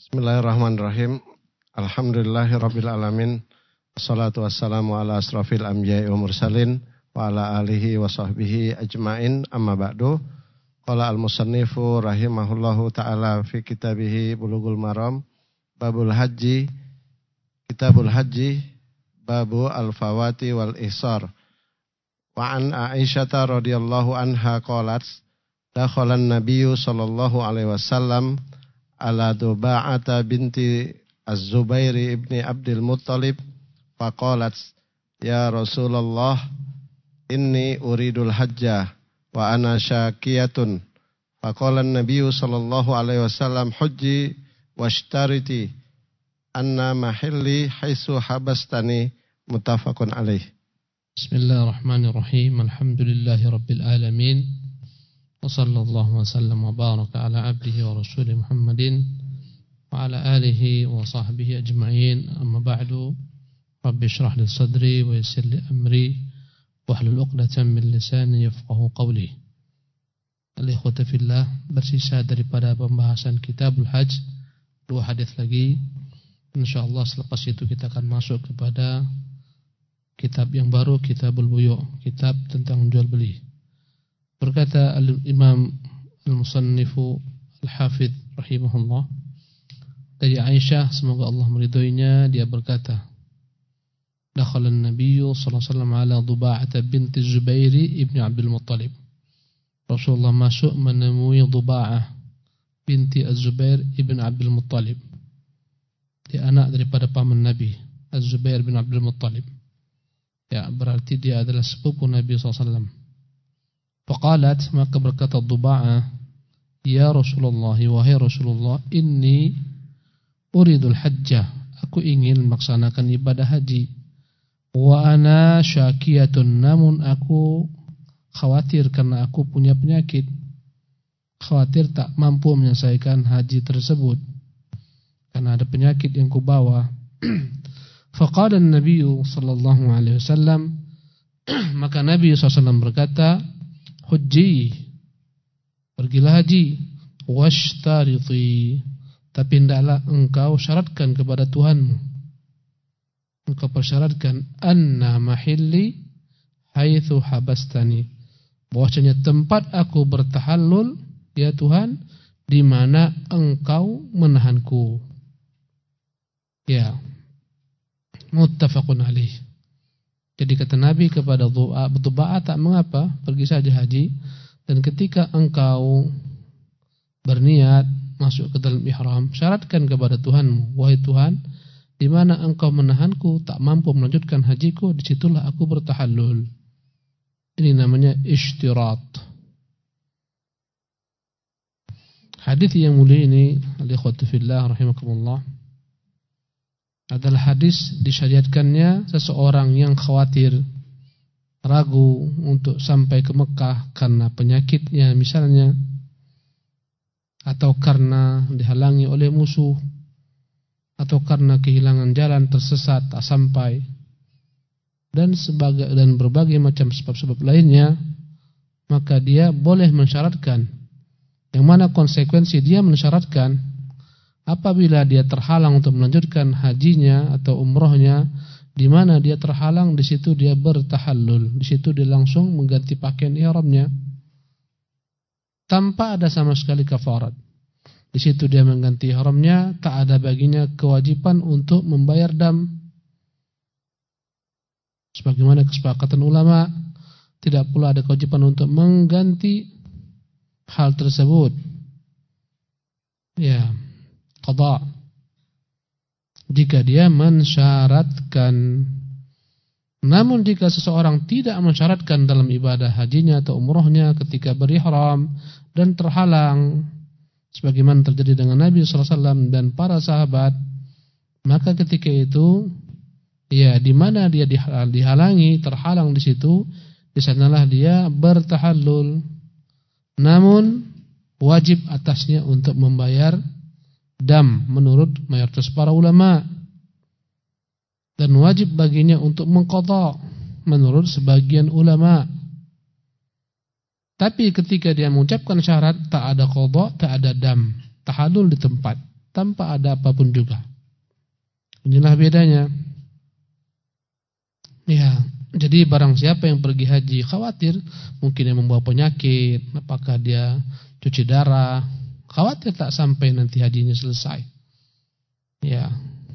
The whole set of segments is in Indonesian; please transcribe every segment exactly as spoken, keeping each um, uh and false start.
Bismillahirrahmanirrahim. Alhamdulillahirabbil alamin. Wassalatu wassalamu ala asrafil anbiya'i wal mursalin wa ala alihi wa sahbihi ajmain. Amma ba'du. Qala al-musannifu rahimahullahu ta'ala fi kitabihi Bulughul Maram, babul haji, kitabul haji, babu al-fawati wal ihsar. Wa an Aisyata radhiyallahu anha qalat dakhala an-nabiyyu sallallahu alaihi wasallam ala Duba'ata binti Az-Zubair ibni Abdul Muttalib faqalat ya Rasulullah inni uridul hajjah wa ana syakiyatun faqala an-nabiyyu sallallahu alaihi wasallam hujji washtariti anna mahilli haitsu habastani muttafaqun alaih. Bismillahirrahmanirrahim. Alhamdulillahi rabbil alamin. Wa sallallahu wa sallam wa baraka ala abdihi wa rasulih Muhammadin wa ala alihi wa sahbihi ajma'in. Amma ba'du. Rabbi shrah li sadri wa yassir li amri wahlul 'uqdatam min lisani yafqahu qawli. Al-ikhwata fillah, bersisa daripada pembahasan Kitabul Hajj dua hadis lagi. Insyaallah selepas itu kita akan masuk kepada kitab yang baru, Kitabul Buyu', kitab tentang jual beli. Berkata al-Imam al-Musannifu al-Hafidh rahimahullah dari Aisyah, semoga Allah meridhoinya, dia berkata, dakhala an-nabiyyu sallallahu alaihi wasallam ala Duba'ah binti Zubair ibni Abdul Muttalib. Rasulullah masuk menemui Duba'ah binti Az-Zubair ibn Abdul Muttalib. Dia anak daripada paman Nabi, Az-Zubair bin Abdul Muttalib. Ya, berarti dia adalah sepupu Nabi sallallahu alaihi wasallam. Faqalat, maka berkata Duba'ah, ya Rasulullah, wahai Rasulullah, inni uridul hajjah, aku ingin melaksanakan ibadah haji. Wa ana syakiyatun, namun aku khawatir karena aku punya penyakit. Khawatir tak mampu menyelesaikan haji tersebut karena ada penyakit yang kubawa. Faqala an-nabiy sallallahu alaihi wasallam, maka Nabi sallallahu alaihi wasallam berkata, hujji, pergilah haji, washtariti, tapi hendaklah engkau syaratkan kepada Tuhanmu, engkau persyaratkan, anna mahilli haitsu habastani, bahwasanya tempat aku bertahallul, ya Tuhan, di mana engkau menahanku. Ya, muttafaqun alaih. Jadi kata Nabi kepada Duba'ah, tak mengapa, pergi saja haji, dan ketika engkau berniat masuk ke dalam ihram, syaratkan kepada Tuhanmu, wahai Tuhan, di mana engkau menahanku, tak mampu melanjutkan hajiku, disitulah aku bertahallul. Ini namanya ishtirat. Hadis yang mulia ini, al-ikhwatu fillah rahimakumullah, adalah hadis disyariatkannya seseorang yang khawatir, ragu untuk sampai ke Mekah karena penyakitnya misalnya, atau karena dihalangi oleh musuh, atau karena kehilangan jalan, tersesat, tak sampai, dan sebagai dan berbagai macam sebab-sebab lainnya, maka dia boleh mensyaratkan, yang mana konsekuensi dia mensyaratkan apabila dia terhalang untuk melanjutkan hajinya atau umrohnya, di mana dia terhalang, di situ dia bertahallul, di situ dia langsung mengganti pakaian ihramnya tanpa ada sama sekali kafarat. Di situ dia mengganti ihramnya, tak ada baginya kewajiban untuk membayar dam. Sebagaimana kesepakatan ulama, tidak pula ada kewajiban untuk mengganti hal tersebut. Ya, qada, jika dia mensyaratkan. Namun jika seseorang tidak mensyaratkan dalam ibadah hajinya atau umrohnya ketika berihram dan terhalang, sebagaimana terjadi dengan Nabi sallallahu alaihi wasallam dan para sahabat, maka ketika itu, ya, di mana dia dihalangi, terhalang di situ, di sanalah dia bertahallul. Namun wajib atasnya untuk membayar dam menurut mayoritas para ulama, dan wajib baginya untuk mengqadha menurut sebagian ulama. Tapi ketika dia mengucapkan syarat, tak ada qadha, tak ada dam, tahallul di tempat. tanpa ada apapun juga. Inilah bedanya. Ya, jadi barang siapa yang pergi haji khawatir mungkin yang membawa penyakit, apakah dia cuci darah, khawatir tak sampai nanti hajinya selesai. Ya.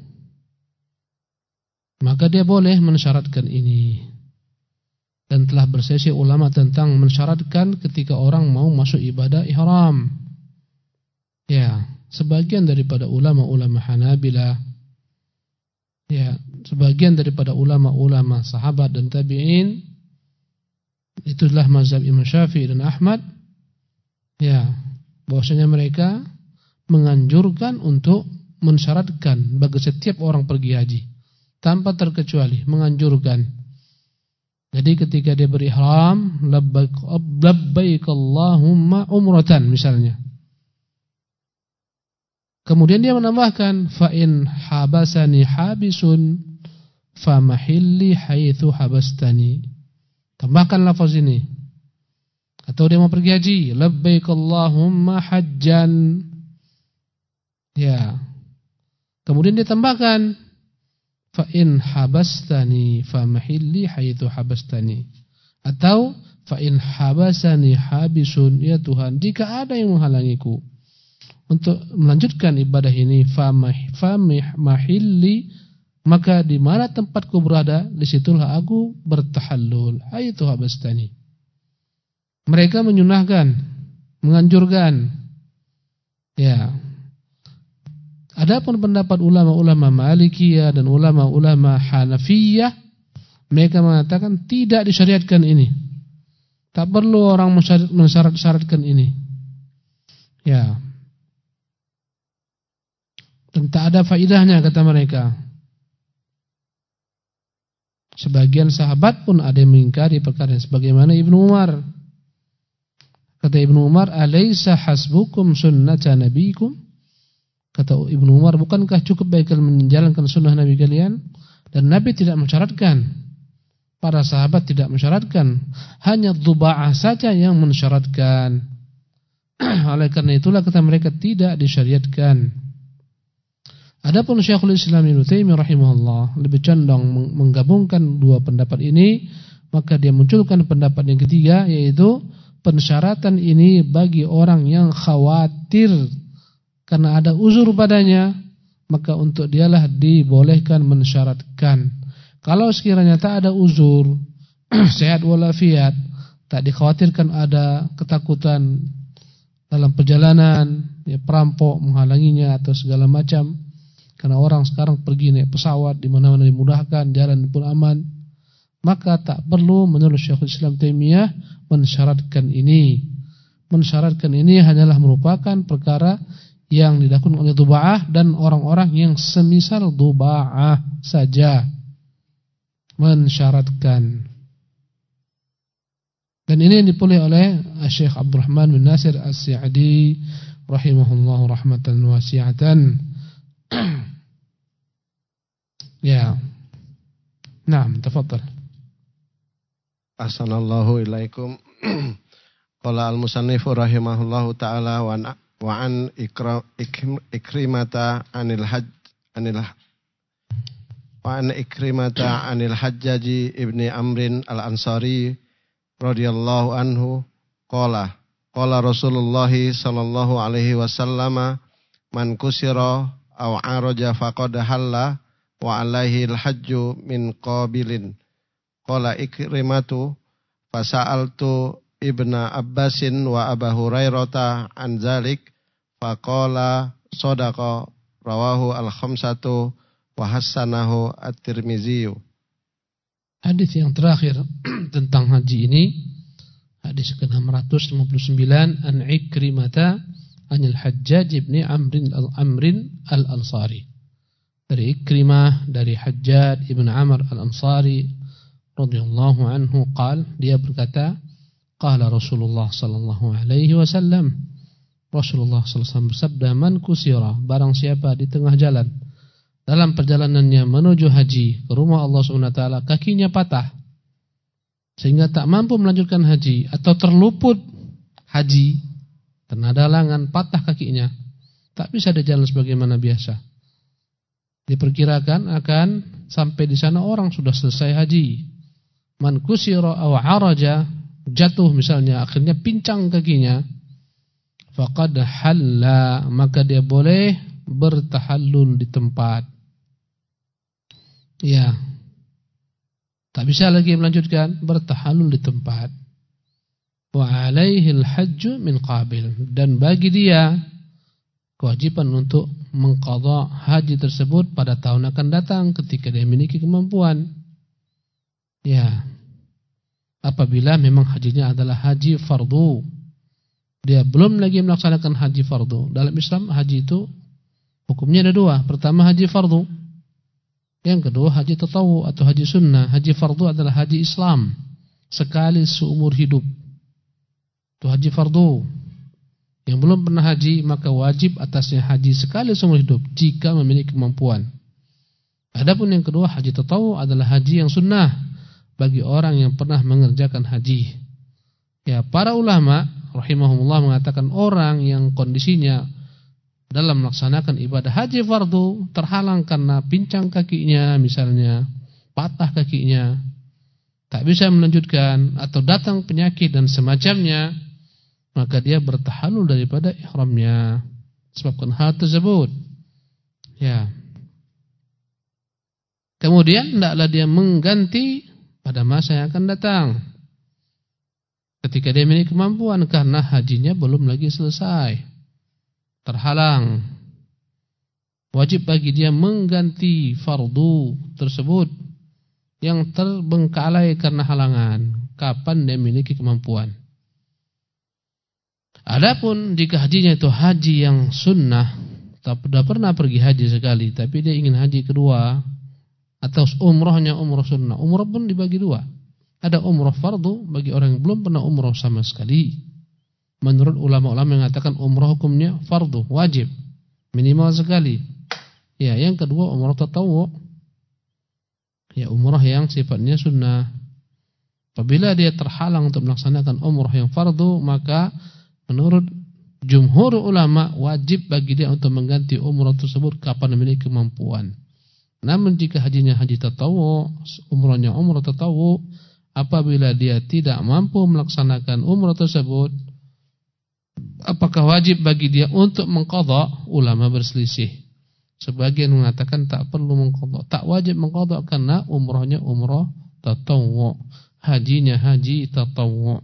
Maka dia boleh mensyaratkan ini. Dan telah bersesi ulama tentang mensyaratkan ketika orang mau masuk ibadah ihram. Ya, sebagian daripada ulama-ulama Hanabilah, ya, sebagian daripada ulama-ulama sahabat dan tabi'in, itulah mazhab Imam Syafi'i dan Ahmad, ya, bahwasanya mereka menganjurkan untuk mensyaratkan bagi setiap orang pergi haji tanpa terkecuali, menganjurkan. Jadi ketika dia berihram, labbaik labbaik Allahumma umratan misalnya. Kemudian dia menambahkan fa in habasani habisun fa mahilli haitsu habastani. Tambahkan lafaz ini. Atau dia mau pergi haji, labbaik Allahumma hajjan. Ya. Kemudian dia tambahkan fa in habastani fa mahilli haitsu habastani. Atau fa in habasani habisun, ya Tuhan, jika ada yang menghalangiku untuk melanjutkan ibadah ini, fa mahilli, maka di mana tempatku berada, disitulah aku bertahallul, haitsu habastani. Mereka menyunahkan, menganjurkan. Ya. Adapun pendapat ulama-ulama Malikiyah dan ulama-ulama Hanafiyah, mereka mengatakan tidak disyariatkan ini. Tak perlu orang mensyarat-syaratkan ini. Ya. Dan tak ada faidahnya kata mereka. Sebagian sahabat pun ada yang mengingkari perkara ini, sebagaimana Ibnu Umar. Kata Ibnu Umar, "Alaysa hasbukum sunnata nabiyikum?" Kata Ibnu Umar, bukankah cukup baik kalian menjalankan sunnah Nabi kalian? Dan Nabi tidak mensyaratkan. Para sahabat tidak mensyaratkan. Hanya Dhuba'ah saja yang mensyaratkan. Oleh karena itulah kata mereka tidak disyariatkan. Adapun Syekhul Islam Ibnu Taimiyah rahimahullah lebih condong menggabungkan dua pendapat ini, maka dia munculkan pendapat yang ketiga, yaitu pensyaratan ini bagi orang yang khawatir karena ada uzur padanya, maka untuk dialah dibolehkan mensyaratkan. Kalau sekiranya tak ada uzur, sehat walafiat, tak dikhawatirkan ada ketakutan dalam perjalanan, ya, perampok menghalanginya atau segala macam, karena orang sekarang pergi naik pesawat di mana-mana dimudahkan, jalan pun aman, maka tak perlu menurut Syekhul Islam Taimiyah mensyaratkan ini. Mensyaratkan ini hanyalah merupakan perkara yang dilakukan oleh Dhuba'ah dan orang-orang yang semisal Dhuba'ah saja mensyaratkan. Dan ini yang dipilih oleh Syekh Abdurrahman bin Nasir As-Sa'di rahimahullahu rahmatan wasi'atan. Ya. Naam, tafadhal. Ahsanallahu ilaikum. Qala al-musannifu rahimahullahu ta'ala wa wa an ikra, ikrim, ikrimata anil hajj anil wa an ikrimata anil hajjaji ibni amrin al-ansari radhiyallahu anhu qala qala Rasulullah sallallahu alaihi wasallam man kusira aw araja faqad halla wa alaihi al-hajju min qabilin qala ikrimatu fasa'altu Ibnu Abbasin wa Abu Hurairah an zalik faqala sadaqa rawahu al-khamsatu wa hassanahu at-Tirmizi. Hadis yang terakhir tentang haji ini, hadis ke enam ratus lima puluh sembilan, an Ikrimata anil Hajjaj ibn Amrin al-Amrin al-Ansari. Dari Ikrimah, dari Hajjaj ibn Amr al-Ansari radhiyallahu anhu qala, dia berkata, qala Rasulullah sallallahu alaihi wasallam, Rasulullah sallallahu alaihi wasallam bersabda, man kusira, barang siapa di tengah jalan dalam perjalanannya menuju haji ke rumah Allah Subhanahu wa taala kakinya patah sehingga tak mampu melanjutkan haji atau terluput haji, terkena halangan, patah kakinya, Tak bisa dia jalan sebagaimana biasa. Diperkirakan akan sampai di sana orang sudah selesai haji. Man kusira aw araja, jatuh misalnya, akhirnya pincang kakinya, faqad halla, maka dia boleh bertahallul di tempat. Ya. Tak bisa lagi melanjutkan bertahallul di tempat. Wa alaihil hajju min qabil, dan bagi dia kewajiban untuk mengqadha haji tersebut pada tahun akan datang ketika dia memiliki kemampuan. Ya. Apabila memang hajinya adalah haji fardu. Dia belum lagi melaksanakan haji fardu. Dalam Islam haji itu hukumnya ada dua. Pertama haji fardu. Yang kedua haji tatawu atau haji sunnah. Haji fardu adalah haji Islam sekali seumur hidup. Itu haji fardu. Yang belum pernah haji maka wajib atasnya haji sekali seumur hidup jika memiliki kemampuan. Adapun yang kedua haji tatawu adalah haji yang sunnah bagi orang yang pernah mengerjakan haji. Ya, para ulama rahimahumullah mengatakan orang yang kondisinya dalam melaksanakan ibadah haji fardu terhalang karena pincang kakinya misalnya, patah kakinya, tak bisa melanjutkan atau datang penyakit dan semacamnya, maka dia bertahallul daripada ihramnya sebabkan hal tersebut. Ya. Kemudian hendaklah dia mengganti pada masa yang akan datang. Ketika dia memiliki kemampuan karena hajinya belum lagi selesai. Terhalang. Wajib bagi dia mengganti fardu tersebut yang terbengkalai karena halangan kapan dia memiliki kemampuan. Adapun jika hajinya itu haji yang sunnah, tak sudah pernah pergi haji sekali, tapi dia ingin haji kedua, atau umrahnya umrah sunnah. Umrah pun dibagi dua. Ada umrah fardu bagi orang yang belum pernah umrah sama sekali. Menurut ulama-ulama yang mengatakan umrah hukumnya fardu, wajib, minimal sekali. Ya, yang kedua umrah tatawwu. Ya, umrah yang sifatnya sunnah. Apabila dia terhalang untuk melaksanakan umrah yang fardu, maka menurut jumhur ulama wajib bagi dia untuk mengganti umrah tersebut kapan memiliki kemampuan. Namun jika hajinya haji tatawwu, umrahnya umrah tatawwu, apabila dia tidak mampu melaksanakan umrah tersebut, apakah wajib bagi dia untuk mengqadha? Ulama berselisih. Sebagian mengatakan tak perlu mengqadha, tak wajib mengqadha karena umrahnya umrah tatawwu, hajinya haji tatawwu.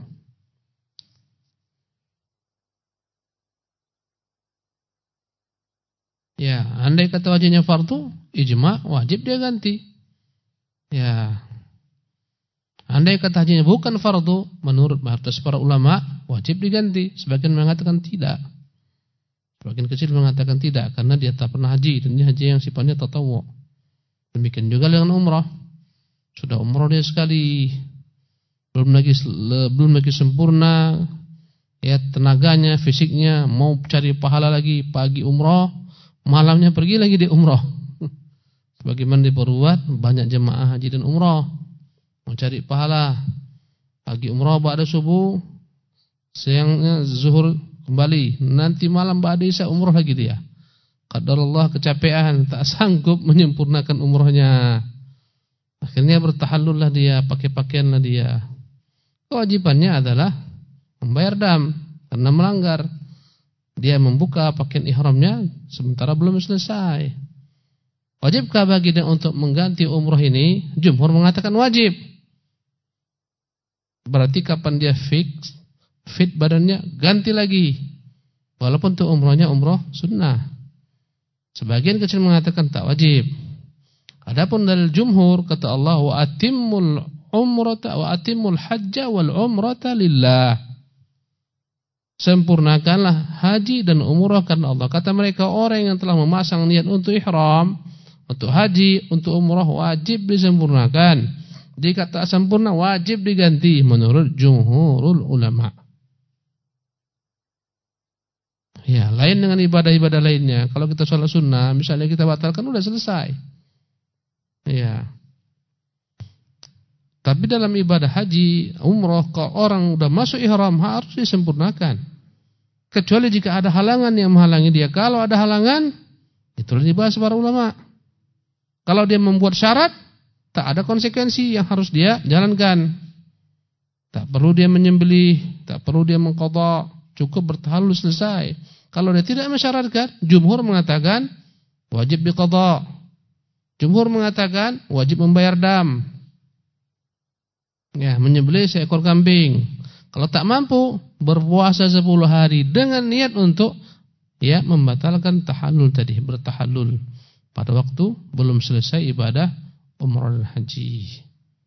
Ya, andai kata wajibnya fardu, ijma, wajib dia ganti. Ya. Andai kata hajinya bukan fardu, menurut mayoritas para ulama, wajib diganti. Sebagian mengatakan tidak. Sebagian kecil mengatakan tidak, karena dia tak pernah haji, dan ini haji yang sifatnya tatawwu. Demikian juga dengan umrah. Sudah umrah dia sekali, belum lagi belum lagi sempurna, ya tenaganya, fisiknya, mau cari pahala lagi, pagi umrah, malamnya pergi lagi di umrah. Sebagaimana diperbuat banyak jemaah haji dan umrah, mau cari pahala, pagi umrah ba'da subuh, siangnya zuhur kembali, nanti malam ba'da isya umrah lagi dia. Qadarullah kecapean, tak sanggup menyempurnakan umrahnya. Akhirnya bertahallullah dia, pakai pakaianlah dia. Kewajibannya adalah membayar dam karena melanggar. Dia membuka pakaian ihramnya sementara belum selesai. Wajibkah bagi dia untuk mengganti umrah ini? Jumhur mengatakan wajib. Berarti kapan dia fix, fit badannya, ganti lagi. Walaupun itu umrahnya umrah sunnah. Sebagian kecil mengatakan tak wajib. Adapun dalil jumhur kata Allah wa atimmul umrata wa atimmul hajja wal umrata lillah. Sempurnakanlah haji dan umrah karena Allah. Kata mereka orang yang telah memasang niat untuk ihram, untuk haji, untuk umrah wajib disempurnakan. Jika tak sempurna wajib diganti menurut jumhurul ulama. Ya, lain dengan ibadah-ibadah lainnya. Kalau kita sholat sunnah, misalnya kita batalkan sudah selesai. Ya. Tapi dalam ibadah haji, umrah, kalau orang sudah masuk ihram harus disempurnakan. kecuali jika ada halangan yang menghalangi dia. Kalau ada halangan, itulah dibahas para ulama. Kalau dia membuat syarat, tak ada konsekuensi yang harus dia jalankan. Tak perlu dia menyembelih, tak perlu dia mengqadha, cukup bertahallul selesai. Kalau dia tidak mensyaratkan, jumhur mengatakan wajib biqadha. Jumhur mengatakan wajib membayar dam. Ya, menyembelih seekor kambing. Kalau tak mampu, berpuasa sepuluh hari dengan niat untuk ya membatalkan tahallul tadi, bertahallul pada waktu belum selesai ibadah umrah dan haji.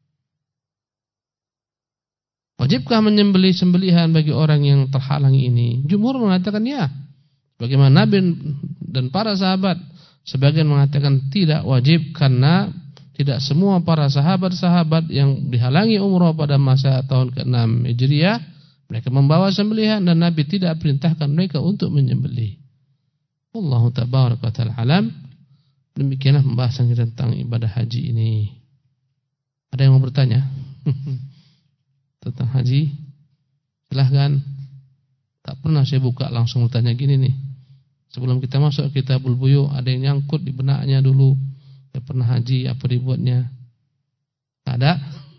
Wajibkah menyembelih sembelihan bagi orang yang terhalangi ini? Jumhur mengatakan ya. Bagaimana Nabi dan para sahabat, sebagian mengatakan tidak wajib karena tidak semua para sahabat-sahabat yang dihalangi umrah pada masa tahun keenam Hijriah mereka membawa sembelihan dan Nabi tidak perintahkan mereka untuk menyembelih. Wallahu tabaraka wa ta'ala alam. Demikianlah pembahasan tentang ibadah haji ini. Ada yang mau bertanya tentang haji? Silahkan. Tak pernah saya buka langsung bertanya gini nih. Sebelum kita masuk Kitabul Buyu, ada yang nyangkut di benaknya dulu. Dia pernah haji, apa dibuatnya? Ada?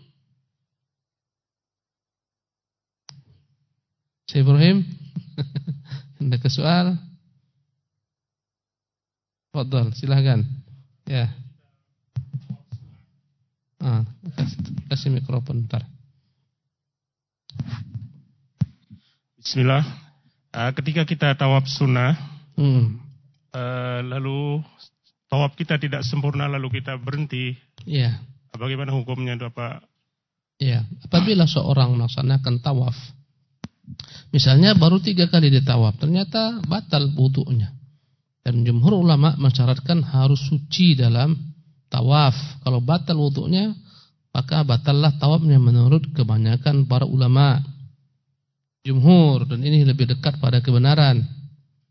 Syekh Ibrahim? Ada ke soal? Fadhal, silahkan. Ya. Ah, kasih, kasih mikrofon bentar. Bismillah. Uh, ketika kita tawaf sunnah, Hmm. Uh, lalu tawaf kita tidak sempurna, lalu kita berhenti. Iya. Bagaimana hukumnya itu, Pak? Iya. Apabila seorang melaksanakan tawaf, misalnya baru tiga kali ditawaf, ternyata batal wudunya. Dan jumhur ulama mensyaratkan harus suci dalam tawaf. Kalau batal wudunya, maka batallah tawafnya menurut kebanyakan para ulama. Jumhur, dan ini lebih dekat pada kebenaran.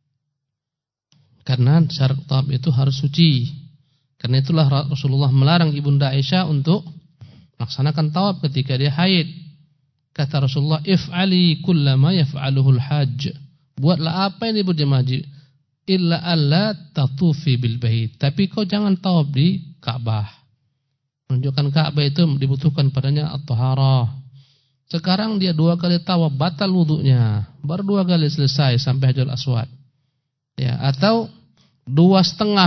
Karena syarat tawaf itu harus suci. Karena itulah Rasulullah melarang ibunda Aisyah untuk melaksanakan tawaf ketika dia haid. Kata Rasulullah, if'ali kullama yaf'aluhul hajj. Buatlah apa yang dibuat jemaah haji, illa alla tatufi bil bait. Tapi kau jangan tawaf di Ka'bah. Menunjukkan Ka'bah itu dibutuhkan padanya at-taharah. Sekarang dia dua kali tawaf, batal wudunya. Baru dua kali selesai sampai Hajarul Aswad. Ya, atau dua setengah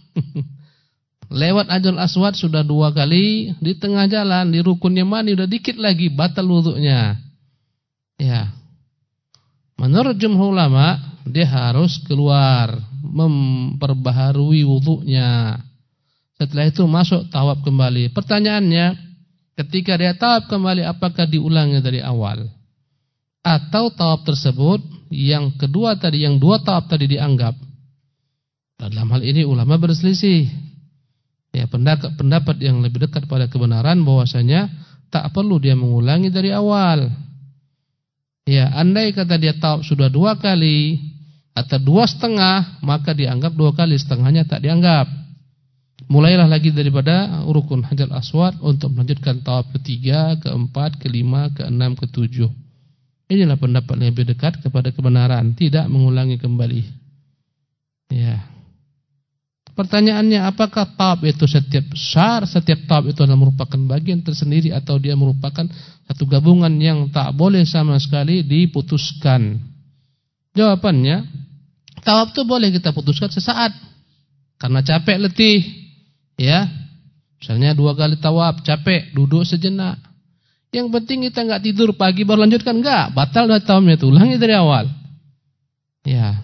lewat Hajarul Aswad sudah dua kali, di tengah jalan di rukun Yamani udah dikit lagi batal wudunya. Ya, menurut jumhur ulama dia harus keluar memperbaharui wudunya. Setelah itu masuk tawaf kembali. Pertanyaannya, ketika dia tawaf kembali apakah diulangi dari awal? Atau tawaf tersebut yang kedua tadi, yang dua tawaf tadi dianggap? Dalam hal ini ulama berselisih. Ya, pendapat, pendapat yang lebih dekat pada kebenaran bahwasanya tak perlu dia mengulangi dari awal. Ya, andai kata dia tawaf sudah dua kali atau dua setengah, maka dianggap dua kali, setengahnya tak dianggap. Mulailah lagi daripada rukun Hajar Aswad untuk melanjutkan tawaf ketiga, keempat, kelima, keenam, ketujuh. Inilah pendapat yang lebih dekat kepada kebenaran, tidak mengulangi kembali. Ya. Pertanyaannya, apakah tawaf itu setiap syar, setiap tawaf itu adalah merupakan bagian tersendiri atau dia merupakan satu gabungan yang tak boleh sama sekali diputuskan? Jawabannya, tawaf itu boleh kita putuskan sesaat karena capek, letih. Ya. Misalnya dua kali tawaf, capek, duduk sejenak. Yang penting kita enggak tidur pagi baru lanjutkan, enggak, batal dah tawafnya itu, ulangi dari awal. Ya.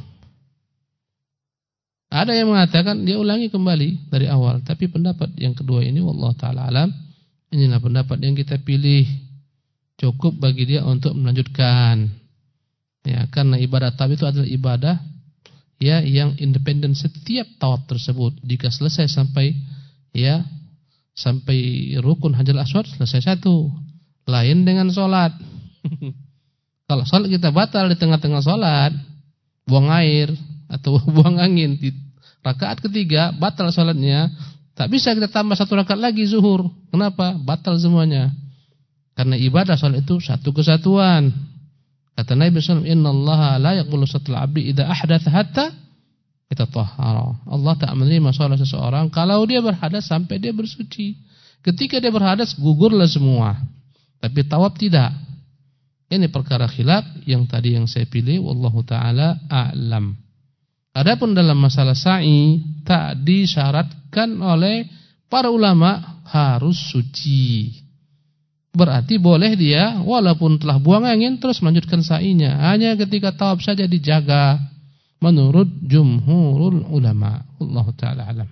Ada yang mengatakan dia ulangi kembali dari awal, tapi pendapat yang kedua ini wallahu taala alam, inilah pendapat yang kita pilih. Cukup bagi dia untuk melanjutkan. Ya, karena ibadah tawaf itu adalah ibadah ya yang independen setiap tawaf tersebut. Jika selesai sampai ya sampai rukun Hajar Aswad selesai satu. Lain dengan sholat. Kalau sholat kita batal di tengah-tengah sholat, buang air atau buang angin di rakaat ketiga, batal sholatnya. Tak bisa kita tambah satu rakaat lagi zuhur. Kenapa? Batal semuanya. Karena ibadah sholat itu satu kesatuan. Kata Nabi sallallahu alaihi wasallam, "Innallaha la yaqbalu salatal 'abdi idza ahdatsa hatta yatatahhara." Allah tak menerima salat seseorang kalau dia berhadas sampai dia bersuci. Ketika dia berhadas gugurlah semua. Tapi tawaf tidak. Ini perkara khilaf yang tadi yang saya pilih, wallahu taala a'lam. Adapun dalam masalah sa'i tak disyaratkan oleh para ulama harus suci. Berarti boleh dia walaupun telah buang angin terus melanjutkan sa'inya. Hanya ketika tawaf saja dijaga menurut jumhurul ulama. Wallahu taala a'lam.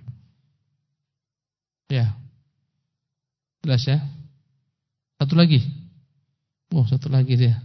Ya. Jelas ya? Satu lagi. Oh, satu lagi dia.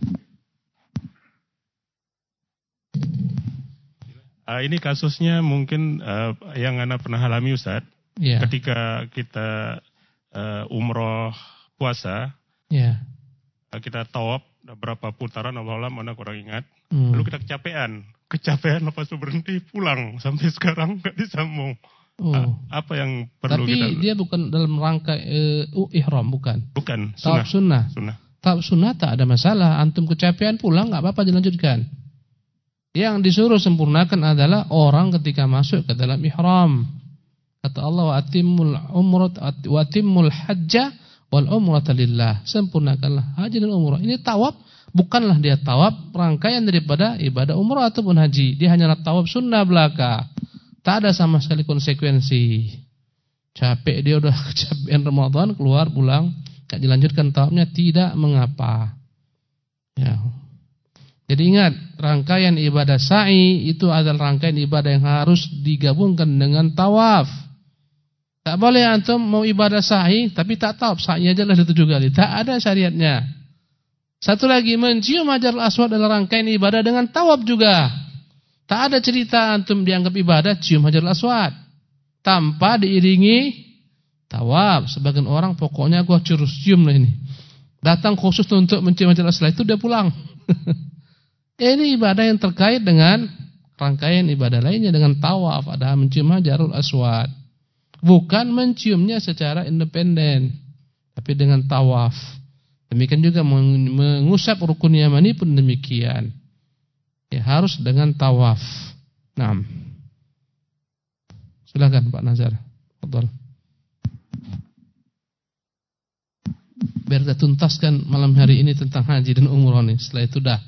Uh, ini kasusnya mungkin uh, yang Anda pernah alami, Ustaz. Ya. Ketika kita uh, umroh puasa, ya. uh, kita tawaf berapa putaran, Allah alam, Anda kurang ingat. Hmm. Lalu kita kecapean. Kecapean lepas itu berhenti, pulang. Sampai sekarang nggak disambung. Oh. Uh, apa yang perlu Tapi kita... Tapi dia bukan dalam rangka uh, ihram, bukan? Bukan, sunnah. Tawaf sunnah. Sunnah. Tawaf sunnah tak ada masalah. Antum kecapean pulang nggak apa-apa, dilanjutkan. Yang disuruh sempurnakan adalah orang ketika masuk ke dalam ihram. Kata Allah, wa atimul umrat wa atimul hajja wal umrata lillah. Sempurnakanlah haji dan umrah. Ini tawaf bukanlah dia tawaf rangkaian daripada ibadah umrah ataupun haji. Dia hanyalah tawaf sunnah belaka. Tak ada sama sekali konsekuensi. Capek dia udah kecapean Ramadan, keluar pulang, enggak dilanjutkan tawafnya, tidak mengapa. Ya. Jadi ingat, rangkaian ibadah sa'i itu adalah rangkaian ibadah yang harus digabungkan dengan tawaf. Tak boleh antum mau ibadah sa'i tapi tak tawaf, sa'i aja lah tujuh kali. Tak ada syariatnya. Satu lagi, mencium Hajarul Aswad adalah rangkaian ibadah dengan tawaf juga. Tak ada cerita antum dianggap ibadah cium Hajarul Aswad tanpa diiringi tawaf. Sebagian orang pokoknya gua curus cium lah ini. Datang khusus untuk mencium Hajarul Aswad, itu dia pulang. Ini ibadah yang terkait dengan rangkaian ibadah lainnya dengan tawaf, ada mencium Hajarul Aswad. Bukan menciumnya secara independen, tapi dengan tawaf. Demikian juga mengusap rukun yamani pun demikian. Ya, harus dengan tawaf. Naam. Silakan Pak Nazar. Fadhal. Biar kita tuntaskan malam hari ini tentang haji dan umrah nih. Setelah itu dah.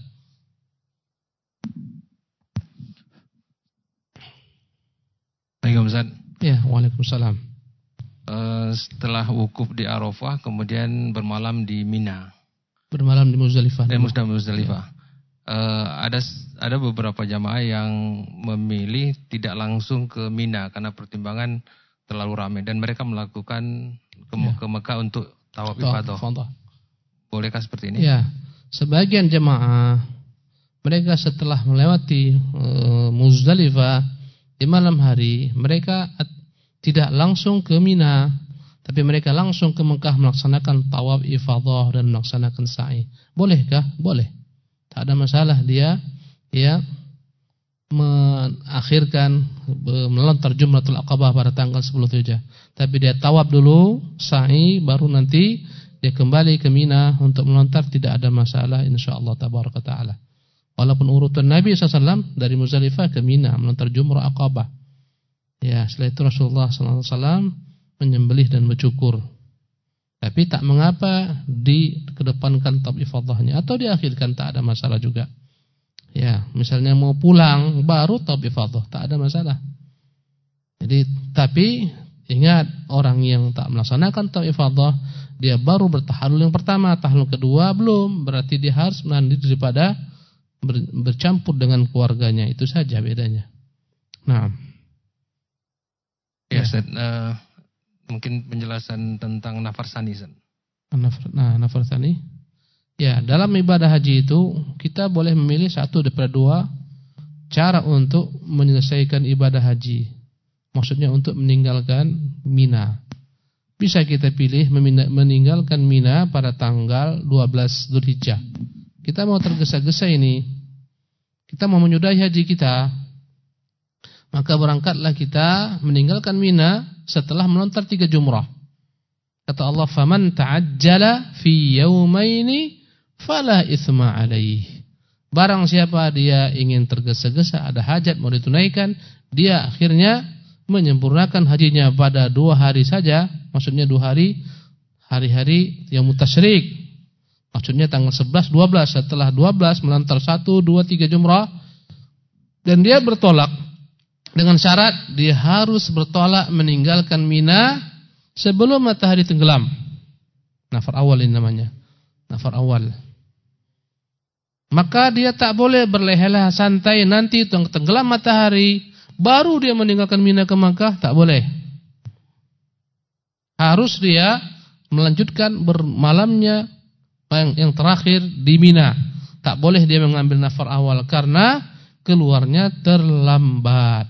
Assalamualaikum Ustaz. Ya, waalaikumsalam. Uh, setelah wukuf di Arafah, kemudian bermalam di Mina. Bermalam di Muzdalifah. Di Muzdalifah. Ya. Uh, ada ada beberapa jamaah yang memilih tidak langsung ke Mina karena pertimbangan terlalu ramai dan mereka melakukan ke, ya. ke Mekah untuk tawaf ifadah. Bolehkah seperti ini? Ya, sebagian jamaah mereka setelah melewati uh, Muzdalifah di malam hari, mereka tidak langsung ke Mina, tapi mereka langsung ke Mekah melaksanakan tawaf ifadah dan melaksanakan sa'i. Bolehkah? Boleh. Tak ada masalah dia ya mengakhirkan melontar Jumratul Aqabah pada tanggal sepuluh Dzulhijjah. Tapi dia tawaf dulu, sa'i, baru nanti dia kembali ke Mina untuk melontar, tidak ada masalah insyaallah tabaraka taala. Walaupun urutan Nabi sallallahu alaihi wasallam dari Muzdalifah ke Mina melontar Jumrah Aqabah. Ya, setelah itu Rasulullah sallallahu alaihi wasallam menyembelih dan bercukur. Tapi tak mengapa dikedepankan tawaf ifadahnya atau diakhirkan, tak ada masalah juga. Ya, misalnya mau pulang baru tawaf ifadah, tak ada masalah. Jadi, tapi ingat, orang yang tak melaksanakan tawaf ifadah, dia baru bertahalul yang pertama, tahalul kedua belum, berarti dia harus mandi daripada ber, bercampur dengan keluarganya, itu saja bedanya. Nah, ya, Ustaz, uh, mungkin penjelasan tentang nafar sani. Nah, nafar sani. Ya, dalam ibadah haji itu kita boleh memilih satu daripada dua cara untuk menyelesaikan ibadah haji. Maksudnya untuk meninggalkan Mina. Bisa kita pilih meninggalkan Mina pada tanggal dua belas Dzulhijjah. Kita mau tergesa-gesa ini, kita mau menyudahi haji kita, maka berangkatlah kita meninggalkan Mina setelah melontar tiga jumrah. Kata Allah, "Faman ta'ajjala fi yawmaini fala itsma 'alaihi." Barang siapa dia ingin tergesa-gesa, ada hajat mau ditunaikan, dia akhirnya menyempurnakan hajinya pada dua hari saja. Maksudnya dua hari, hari-hari yang mutasyrik. Maksudnya tanggal sebelas, dua belas. Setelah dua belas melantar satu, dua, tiga jumrah. Dan dia bertolak dengan syarat dia harus bertolak meninggalkan Mina sebelum matahari tenggelam. Nafar awal ini namanya. Nafar awal. Maka dia tak boleh berleha-leha santai nanti tenggelam matahari baru dia meninggalkan Mina ke Makkah, tak boleh. Harus dia melanjutkan bermalamnya yang, yang terakhir di Mina. Tak boleh dia mengambil nafar awal karena keluarnya terlambat.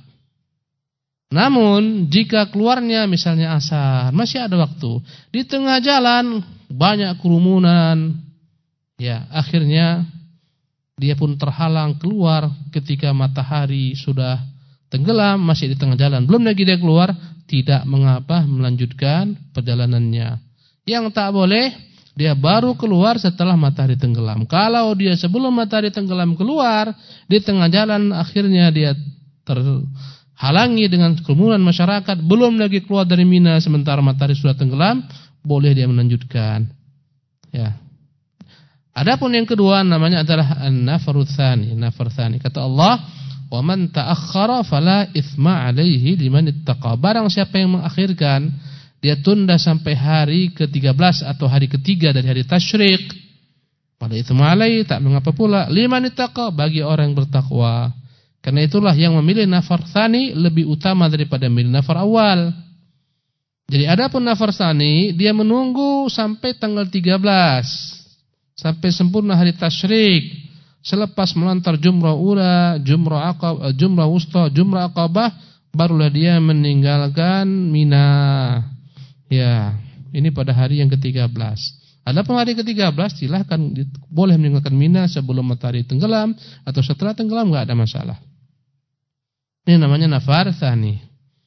Namun jika keluarnya misalnya asar, masih ada waktu. Di tengah jalan banyak kerumunan. Ya, akhirnya dia pun terhalang keluar ketika matahari sudah tenggelam, masih di tengah jalan. Belum lagi dia keluar, tidak mengapa melanjutkan perjalanannya. Yang tak boleh, dia baru keluar setelah matahari tenggelam. Kalau dia sebelum matahari tenggelam keluar, di tengah jalan akhirnya dia terhalangi dengan kerumunan masyarakat, belum lagi keluar dari Mina sementara matahari sudah tenggelam, boleh dia melanjutkan. Ya. Adapun yang kedua namanya adalah an-nafaru tsani, nafar tsani. Kata Allah, "Wa man ta'akhkhara fala itsma 'alaihi liman ittaqa." Barang siapa yang mengakhirkan, dia tunda sampai hari ke tiga belas atau hari ketiga dari hari tasyrik, fala itsma 'alaihi, tak mengapa pula liman ittaqa, bagi orang yang bertakwa. Karena itulah yang memilih nafar tsani lebih utama daripada memilih nafar awal. Jadi adapun nafar tsani, dia menunggu sampai tanggal tiga belas. Sampai sempurna hari tasyrik, selepas melantar jumrah ula, jumrah aqabah, jumrah wusta, jumrah aqabah, barulah dia meninggalkan Mina. Ya, ini pada hari yang ke tiga belas. Adapun hari ke tiga belas silahkan boleh meninggalkan Mina sebelum matahari tenggelam atau setelah tenggelam, enggak ada masalah. Ini namanya nafar tsani.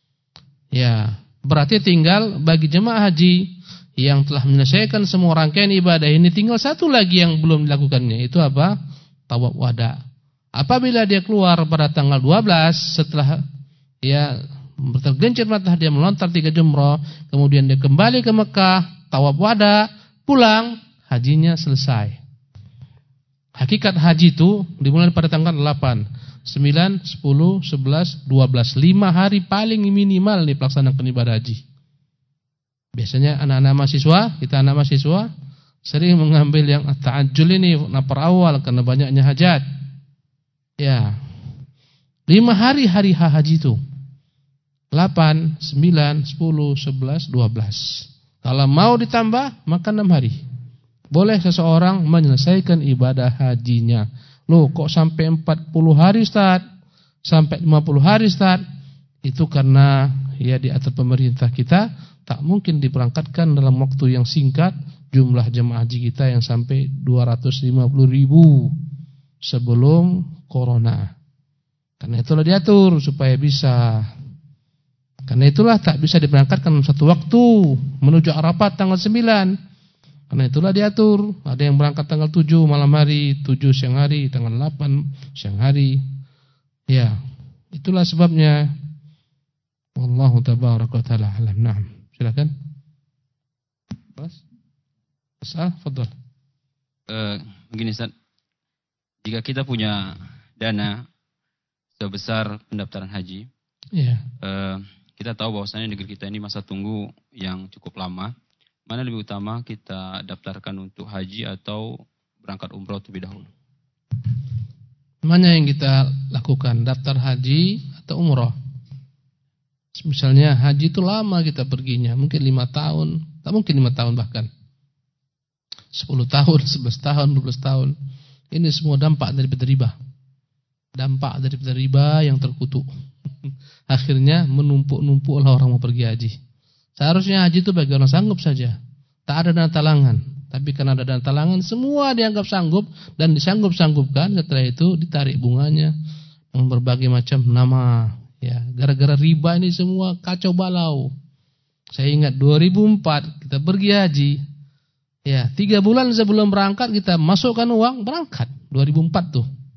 Ya, berarti tinggal bagi jemaah haji yang telah menyelesaikan semua rangkaian ibadah ini, tinggal satu lagi yang belum dilakukannya. Itu apa? Tawaf wada. Apabila dia keluar pada tanggal dua belas setelah ya tergelincir matahari, dia melontar tiga jumrah, kemudian dia kembali ke Mekah, tawaf wada, pulang, hajinya selesai. Hakikat haji itu dimulai pada tanggal delapan, sembilan, sepuluh, sebelas, dua belas, lima hari paling minimal nih pelaksanaan ibadah haji. Biasanya anak-anak mahasiswa, kita anak mahasiswa sering mengambil yang ta'ajjul ini nafar awal karena banyaknya hajat. Ya. Lima hari hari haji itu. delapan, sembilan, sepuluh, sebelas, dua belas. Kalau mau ditambah, maka enam hari. Boleh seseorang menyelesaikan ibadah hajinya. Loh, kok sampai empat puluh hari, Ustaz? Sampai lima puluh hari, Ustaz? Itu karena ya di atas pemerintah kita tak mungkin diberangkatkan dalam waktu yang singkat jumlah jemaah haji kita yang sampai dua ratus lima puluh ribu sebelum corona. Karena itulah diatur supaya bisa. Karena itulah tak bisa diberangkatkan dalam satu waktu menuju Arafat tanggal sembilan. Karena itulah diatur. Ada yang berangkat tanggal tujuh malam hari, tujuh siang hari, tanggal delapan siang hari. Ya, itulah sebabnya. Wallahu tabaraka wa ta'ala alam. Naam. Silakan. Mas. Asal, fadhal. Eh, begini Ustaz. Jika kita punya dana sebesar pendaftaran haji, ya. eh, kita tahu bahwasanya negeri kita ini masa tunggu yang cukup lama. Mana lebih utama kita daftarkan untuk haji atau berangkat umroh terlebih dahulu? Mana yang kita lakukan? Daftar haji atau umroh? Misalnya haji itu lama kita perginya, mungkin lima tahun, tak mungkin lima tahun bahkan sepuluh tahun, sebelas tahun, dua belas tahun. Ini semua dampak dari riba. Dampak dari riba yang terkutuk. Akhirnya menumpuk-numpuklah orang mau pergi haji. Seharusnya haji itu bagi orang sanggup saja. Tak ada dana talangan. Tapi karena ada dana talangan, semua dianggap sanggup dan disanggup-sanggupkan. Setelah itu ditarik bunganya dengan berbagai macam nama. Ya, gara-gara riba ini semua kacau balau. Saya ingat dua ribu empat kita pergi haji. Ya, tiga bulan sebelum berangkat kita masukkan uang berangkat. dua ribu empat tuh.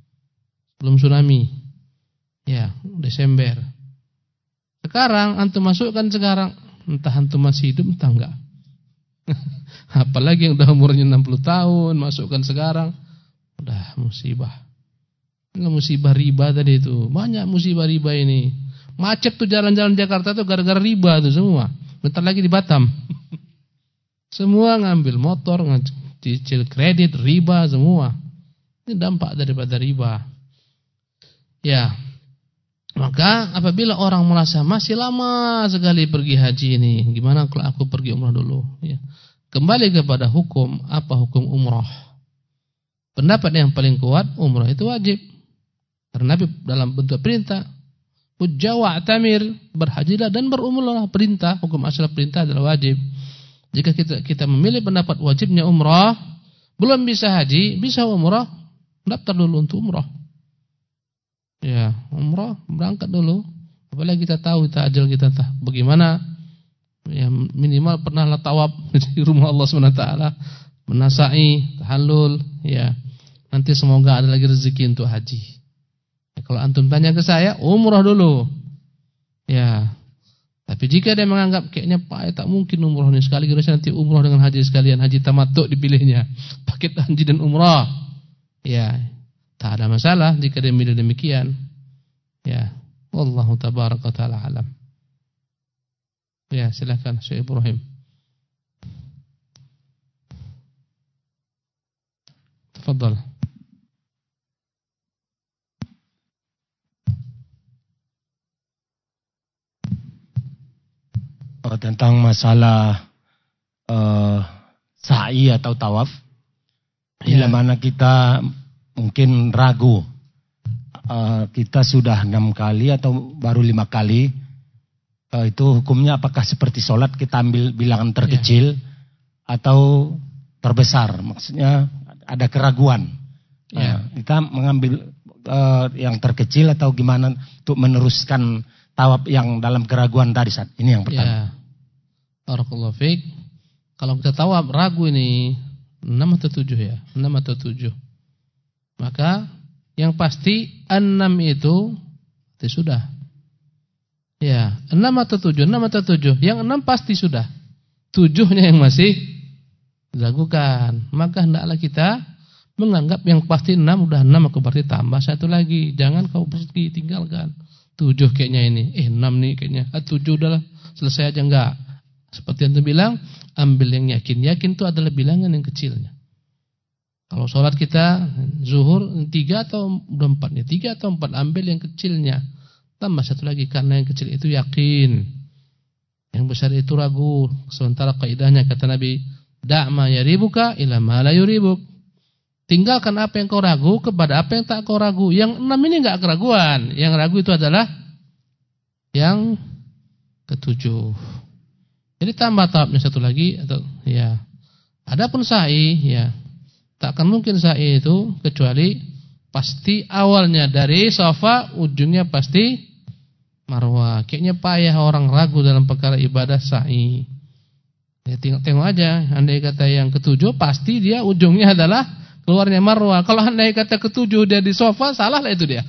belum tsunami. Ya, Desember. Sekarang antum masukkan sekarang, entah antum masih hidup entah enggak. Apalagi yang udah umurnya enam puluh tahun, masukkan sekarang, udah musibah. Ini musibah riba tadi itu. Banyak musibah riba ini. Macet tuh jalan-jalan Jakarta tuh gara-gara riba tuh semua. Bentar lagi di Batam. Semua ngambil motor, cicil kredit, riba semua. Ini dampak daripada riba. Ya. Maka apabila orang merasa masih lama sekali pergi haji ini, gimana kalau aku pergi umrah dulu? Ya. Kembali kepada hukum, apa hukum umrah? Pendapat yang paling kuat, umrah itu wajib. Karena Nabi dalam bentuk perintah, hujjah wa'tamir, berhajilah dan berumrah, perintah, hukum asal perintah adalah wajib. Jika kita kita memilih pendapat wajibnya umrah, belum bisa haji, bisa umrah, daftar dulu untuk umrah. Ya, umrah berangkat dulu. Apalagi kita tahu kita ajal kita entah bagaimana. Ya, minimal pernahlah tawaf di rumah Allah subhanahu wa taala, menasai, tahallul, ya. Nanti semoga ada lagi rezeki untuk haji. Ya, kalau antum tanya ke saya, umrah dulu. Ya. Tapi jika dia menganggap kayaknya Pak, tak mungkin umrah ini sekali, kira nanti umrah dengan haji sekalian, haji tamattu dipilihnya. Paket haji dan umrah. Ya. Tak ada masalah jika dia milih demikian. Ya, wallahu tabaraka taala alam. Ya, silakan Syekh Ibrahim. Tafadhal. Oh, tentang masalah uh, sa'i atau tawaf. Bila ya. Mana kita mungkin ragu, uh, kita sudah enam kali atau baru lima kali, uh, itu hukumnya apakah seperti sholat kita ambil bilangan terkecil ya. Atau terbesar, maksudnya ada keraguan. Ya. Uh, kita mengambil uh, yang terkecil atau gimana untuk meneruskan tawaf yang dalam keraguan tadi saat ini yang pertama. Ya. Barakallahu fiik. Kalau kita tawaf ragu ini enam atau tujuh ya, enam atau tujuh. Maka yang pasti enam itu, itu sudah. Ya, enam atau tujuh, enam atau tujuh. Yang enam pasti sudah. Tujuhnya yang masih dilakukan. Maka hendaklah kita menganggap yang pasti enam udah enam, aku berarti tambah satu lagi. Jangan kau pergi tinggalkan. Tujuh kayaknya ini, eh enam nih kayaknya. Ah, tujuh udahlah, selesai aja enggak. Seperti yang tu bilang, ambil yang yakin. Yakin itu adalah bilangan yang kecilnya. Kalau sholat kita zuhur tiga atau udah empat nih, tiga atau empat, ambil yang kecilnya, tambah satu lagi karena yang kecil itu yakin, yang besar itu ragu. Sementara kaidahnya kata Nabi, da'ma yaribuka ila ma la yuribuk. Tinggalkan apa yang kau ragu kepada apa yang tak kau ragu. Yang enam ini enggak keraguan, yang ragu itu adalah yang ketujuh. Jadi tambah tahapnya satu lagi atau ya. Adapun sa'i ya. Tak akan mungkin sa'i itu kecuali pasti awalnya dari Safa, ujungnya pasti Marwah. Kayaknya payah orang ragu dalam perkara ibadah sa'i. Ya, tengok, tengok aja, andai kata yang ketujuh pasti dia ujungnya adalah keluarnya Marwah. Kalau andai kata ketujuh dia di Safa, salah lah itu dia.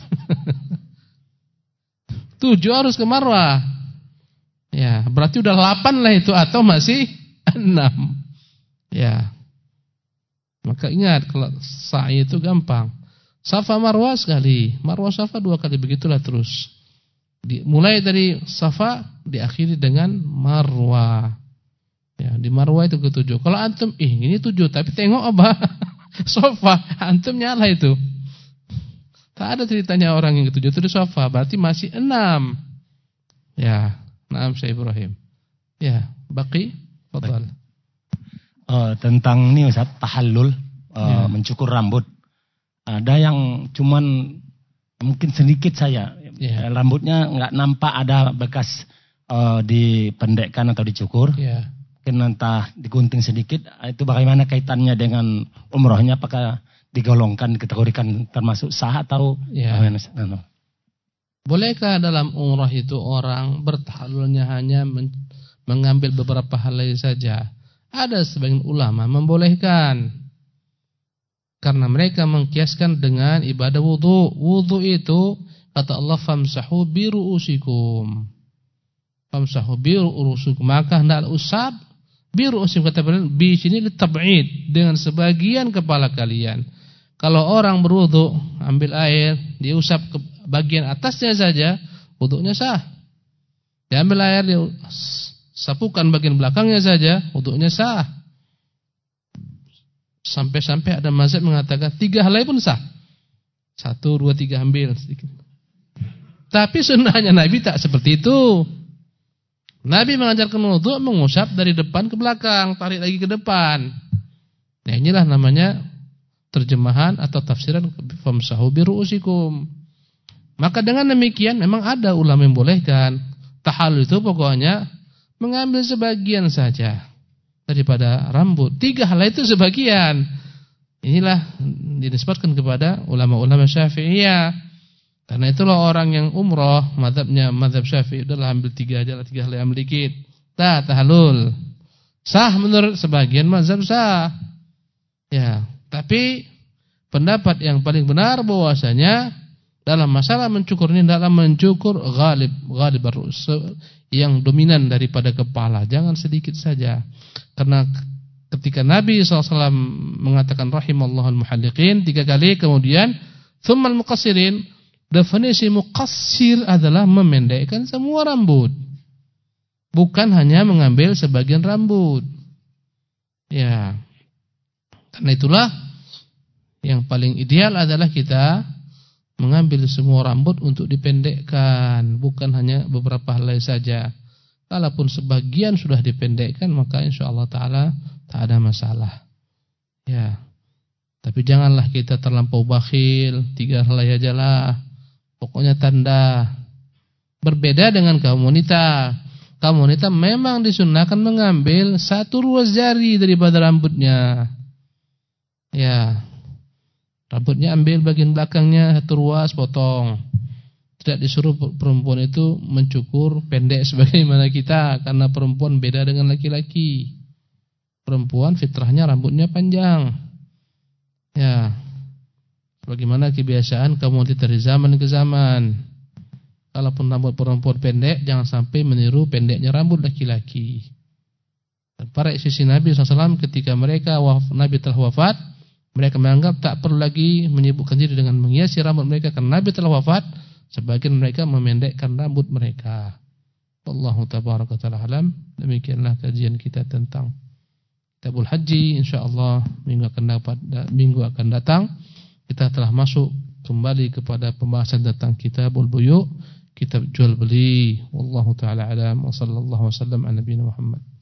Tujuh harus ke Marwah. Ya, berarti udah delapan lah itu atau masih enam. Ya. Maka ingat kalau sa'i itu gampang. Safa Marwah sekali, Marwah Safa dua kali, begitulah terus. Di, mulai dari Safa diakhiri dengan Marwah. Ya, di Marwah itu ketujuh. Kalau antum, ih ini tujuh, tapi tengok apa? Safa, antum nyala itu. Tak ada ceritanya orang yang ketujuh itu di Safa, berarti masih enam. Ya, naam Syekh Ibrahim. Ya, baqi, fadhal. Uh, tentang ini Ustaz, tahallul, uh, ya. Mencukur rambut. Ada yang cuman mungkin sedikit saya, ya. Rambutnya nggak nampak ada bekas uh, dipendekkan atau dicukur. Ya. Mungkin entah digunting sedikit. Itu bagaimana kaitannya dengan umrohnya? Apakah digolongkan, dikategorikan termasuk sah atau? Ya. Bagaimana? Bolehkah dalam umrah itu orang bertahallulnya hanya men mengambil beberapa helai saja? Ada sebagian ulama membolehkan. Karena mereka mengkiaskan dengan ibadah wudu. Wudu itu kata Allah famsahu biru'usikum. Famsahu biru'usikum. Maka hendaklah usap biru'usikum, kata beliau bi sini litab'id, dengan sebagian kepala kalian. Kalau orang berwudu ambil air, diusap ke bagian atasnya saja, wudunya sah. Diambil air, disapukan bagian belakangnya saja, wudunya sah. Sampai-sampai ada mazhab mengatakan tiga helai pun sah. Satu, dua, tiga ambil sedikit. Tapi sunnahnya Nabi tak seperti itu. Nabi mengajarkan wudu mengusap dari depan ke belakang, tarik lagi ke depan. Nah, inilah namanya terjemahan atau tafsiran famsahu biru'usikum. Maka dengan demikian memang ada ulama yang bolehkan. Tahallul itu pokoknya mengambil sebagian saja daripada rambut. Tiga helai itu sebagian. Inilah dinisbatkan kepada ulama-ulama Syafi'iyah. Karena itulah orang yang umroh, mazhabnya mazhab Syafi'i, udahlah ambil tiga aja lah, tiga helai ambil dikit. Dah tahallul. Sah menurut sebagian mazhab sah. Ya, tapi pendapat yang paling benar bahwasanya dalam masalah mencukur ini dalam mencukur ghalib, ghalib ar-rus, yang dominan daripada kepala, jangan sedikit saja. Karena ketika Nabi shallallahu alaihi wasallam mengatakan rahimallahu al-muhalliqin tiga kali, kemudian tsummal muqassirin, definisi muqassir adalah memendekkan semua rambut, bukan hanya mengambil sebagian rambut. Ya, karena itulah yang paling ideal adalah kita mengambil semua rambut untuk dipendekkan, bukan hanya beberapa helai saja. Kalaupun sebagian sudah dipendekkan, maka insyaallah taala tak ada masalah. Ya. Tapi janganlah kita terlampau bakhil, tiga helai ajalah. Pokoknya tanda. Berbeda dengan kaum wanita. Kaum wanita memang disunnahkan mengambil satu ruas jari daripada rambutnya. Ya. Rambutnya ambil bagian belakangnya satu ruas, potong. Tidak disuruh perempuan itu mencukur pendek sebagaimana kita, karena perempuan beda dengan laki-laki. Perempuan fitrahnya rambutnya panjang. Ya. Bagaimana kebiasaan kaum wanita dari zaman ke zaman. Kalaupun rambut perempuan pendek, jangan sampai meniru pendeknya rambut laki-laki. Dan para istri Nabi shallallahu alaihi wasallam ketika mereka Nabi telah wafat, mereka menganggap tak perlu lagi menyibukkan diri dengan menghiasi rambut mereka karena Nabi telah wafat. Sebagian mereka memendekkan rambut mereka. Wallahu tabaraka ta'ala alam. Demikianlah kajian kita tentang Kitabul Haji. InsyaAllah minggu akan dapat minggu akan datang kita telah masuk kembali kepada pembahasan tentang Kitabul Buyu', kitab jual beli. Wallahu ta'ala alam. Wa sallallahu wasallam ala nabiyina Muhammad.